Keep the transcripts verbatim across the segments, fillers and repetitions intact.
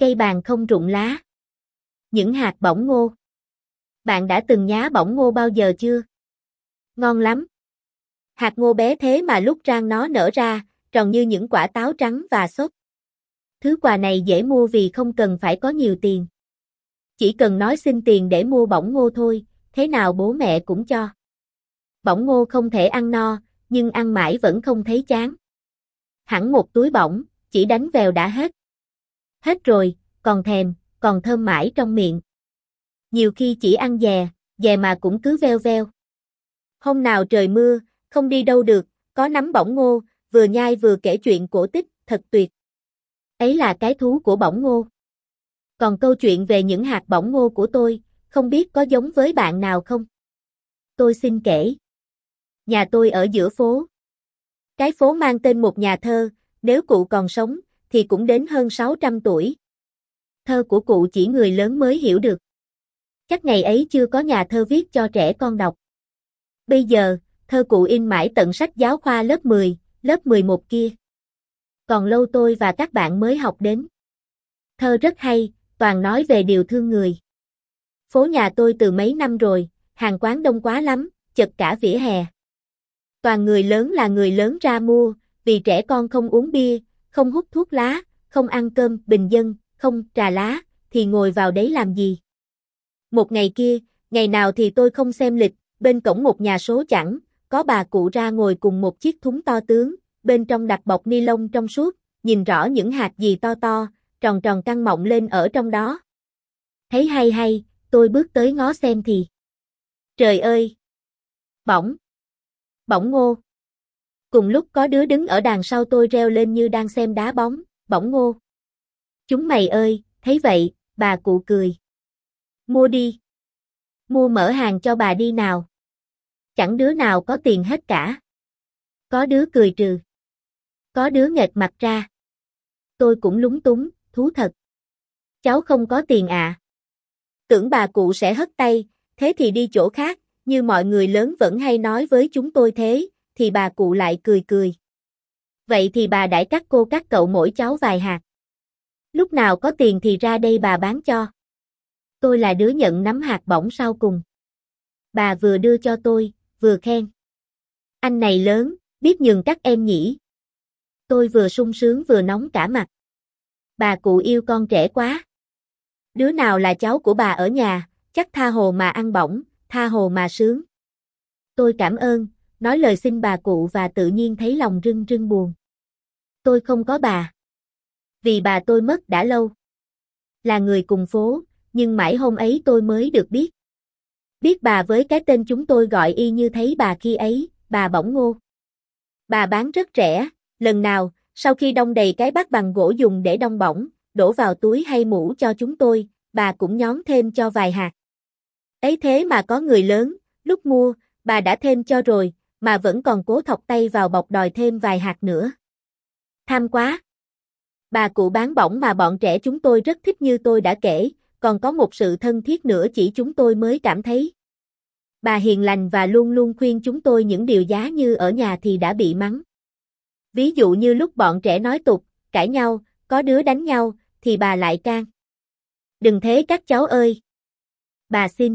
Cây bàn không rụng lá. Những hạt bỏng ngô. Bạn đã từng nhá bỏng ngô bao giờ chưa? Ngon lắm. Hạt ngô bé thế mà lúc rang nó nở ra, tròn như những quả táo trắng và xốp. Thứ quà này dễ mua vì không cần phải có nhiều tiền. Chỉ cần nói xin tiền để mua bỏng ngô thôi, thế nào bố mẹ cũng cho. Bỏng ngô không thể ăn no, nhưng ăn mãi vẫn không thấy chán. Hẳn một túi bỏng, chỉ đánh vèo đã hết. Hết rồi, còn thèm, còn thơm mãi trong miệng. Nhiều khi chỉ ăn dè, dè mà cũng cứ veo veo. Hôm nào trời mưa, không đi đâu được, có nắm bỏng ngô, vừa nhai vừa kể chuyện cổ tích, thật tuyệt. Ấy là cái thú của bỏng ngô. Còn câu chuyện về những hạt bỏng ngô của tôi, không biết có giống với bạn nào không? Tôi xin kể. Nhà tôi ở giữa phố. Cái phố mang tên một nhà thơ, nếu cụ còn sống, thì cũng đến hơn sáu trăm tuổi. Thơ của cụ chỉ người lớn mới hiểu được. Chắc ngày ấy chưa có nhà thơ viết cho trẻ con đọc. Bây giờ, thơ cụ in mãi tận sách giáo khoa lớp mười, lớp mười một kia. Còn lâu tôi và các bạn mới học đến. Thơ rất hay, toàn nói về điều thương người. Phố nhà tôi từ mấy năm rồi, hàng quán đông quá lắm, chật cả vỉa hè. Toàn người lớn là người lớn ra mua, vì trẻ con không uống bia, không hút thuốc lá, không ăn cơm bình dân, không trà lá, thì ngồi vào đấy làm gì? Một ngày kia, ngày nào thì tôi không xem lịch, bên cổng một nhà số chẵn, có bà cụ ra ngồi cùng một chiếc thúng to tướng, bên trong đặt bọc ni lông trong suốt, nhìn rõ những hạt gì to to, tròn tròn căng mọng lên ở trong đó. Thấy hay hay, tôi bước tới ngó xem thì. Trời ơi! Bỏng! Bỏng ngô! Cùng lúc có đứa đứng ở đằng sau tôi reo lên như đang xem đá bóng, bỏng ngô! Chúng mày ơi, thấy vậy, bà cụ cười. Mua đi! Mua mở hàng cho bà đi nào! Chẳng đứa nào có tiền hết cả. Có đứa cười trừ. Có đứa nghệt mặt ra. Tôi cũng lúng túng, thú thật. Cháu không có tiền ạ. À. Tưởng bà cụ sẽ hất tay, thế thì đi chỗ khác, như mọi người lớn vẫn hay nói với chúng tôi thế, thì bà cụ lại cười cười. Vậy thì bà đãi các cô các cậu mỗi cháu vài hạt. Lúc nào có tiền thì ra đây bà bán cho. Tôi là đứa nhận nắm hạt bỏng sau cùng. Bà vừa đưa cho tôi, vừa khen. Anh này lớn, biết nhường các em nhỉ. Tôi vừa sung sướng vừa nóng cả mặt. Bà cụ yêu con trẻ quá. Đứa nào là cháu của bà ở nhà, chắc tha hồ mà ăn bỏng, tha hồ mà sướng. Tôi cảm ơn, nói lời xin bà cụ và tự nhiên thấy lòng rưng rưng buồn. Tôi không có bà. Vì bà tôi mất đã lâu. Là người cùng phố, nhưng mãi hôm ấy tôi mới được biết. Biết bà với cái tên chúng tôi gọi y như thấy bà khi ấy, bà Bỏng Ngô. Bà bán rất rẻ, lần nào, sau khi đong đầy cái bát bằng gỗ dùng để đong bỏng, đổ vào túi hay mũ cho chúng tôi, bà cũng nhón thêm cho vài hạt. Ấy thế mà có người lớn, lúc mua, bà đã thêm cho rồi, mà vẫn còn cố thọc tay vào bọc đòi thêm vài hạt nữa. Tham quá! Bà cụ bán bỏng mà bọn trẻ chúng tôi rất thích như tôi đã kể, còn có một sự thân thiết nữa chỉ chúng tôi mới cảm thấy. Bà hiền lành và luôn luôn khuyên chúng tôi những điều giá như ở nhà thì đã bị mắng. Ví dụ như lúc bọn trẻ nói tục, cãi nhau, có đứa đánh nhau, thì bà lại can. Đừng thế các cháu ơi! Bà xin.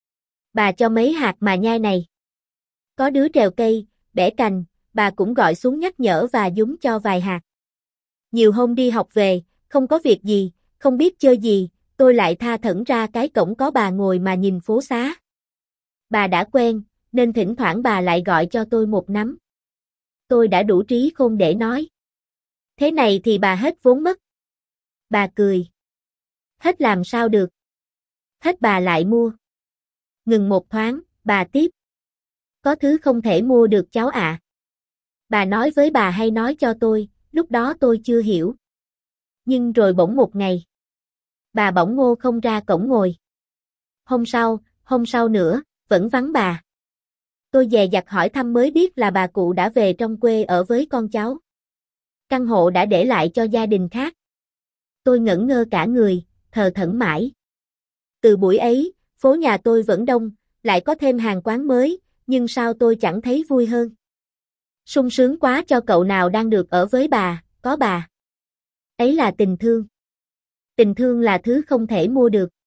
Bà cho mấy hạt mà nhai này. Có đứa trèo cây, bẻ cành, bà cũng gọi xuống nhắc nhở và dúm cho vài hạt. Nhiều hôm đi học về, không có việc gì, không biết chơi gì, tôi lại tha thẩn ra cái cổng có bà ngồi mà nhìn phố xá. Bà đã quen, nên thỉnh thoảng bà lại gọi cho tôi một nắm. Tôi đã đủ trí khôn để nói. Thế này thì bà hết vốn mất. Bà cười. Hết làm sao được. Hết bà lại mua. Ngừng một thoáng, bà tiếp. Có thứ không thể mua được cháu ạ. Bà nói với bà hay nói cho tôi, lúc đó tôi chưa hiểu. Nhưng rồi bỗng một ngày. Bà Bỏng Ngô không ra cổng ngồi. Hôm sau, hôm sau nữa, vẫn vắng bà. Tôi dè dặt hỏi thăm mới biết là bà cụ đã về trong quê ở với con cháu. Căn hộ đã để lại cho gia đình khác. Tôi ngẩn ngơ cả người, thờ thẫn mãi. Từ buổi ấy, phố nhà tôi vẫn đông, lại có thêm hàng quán mới, nhưng sao tôi chẳng thấy vui hơn. Sung sướng quá cho cậu nào đang được ở với bà, có bà. Ấy là tình thương. Tình thương là thứ không thể mua được.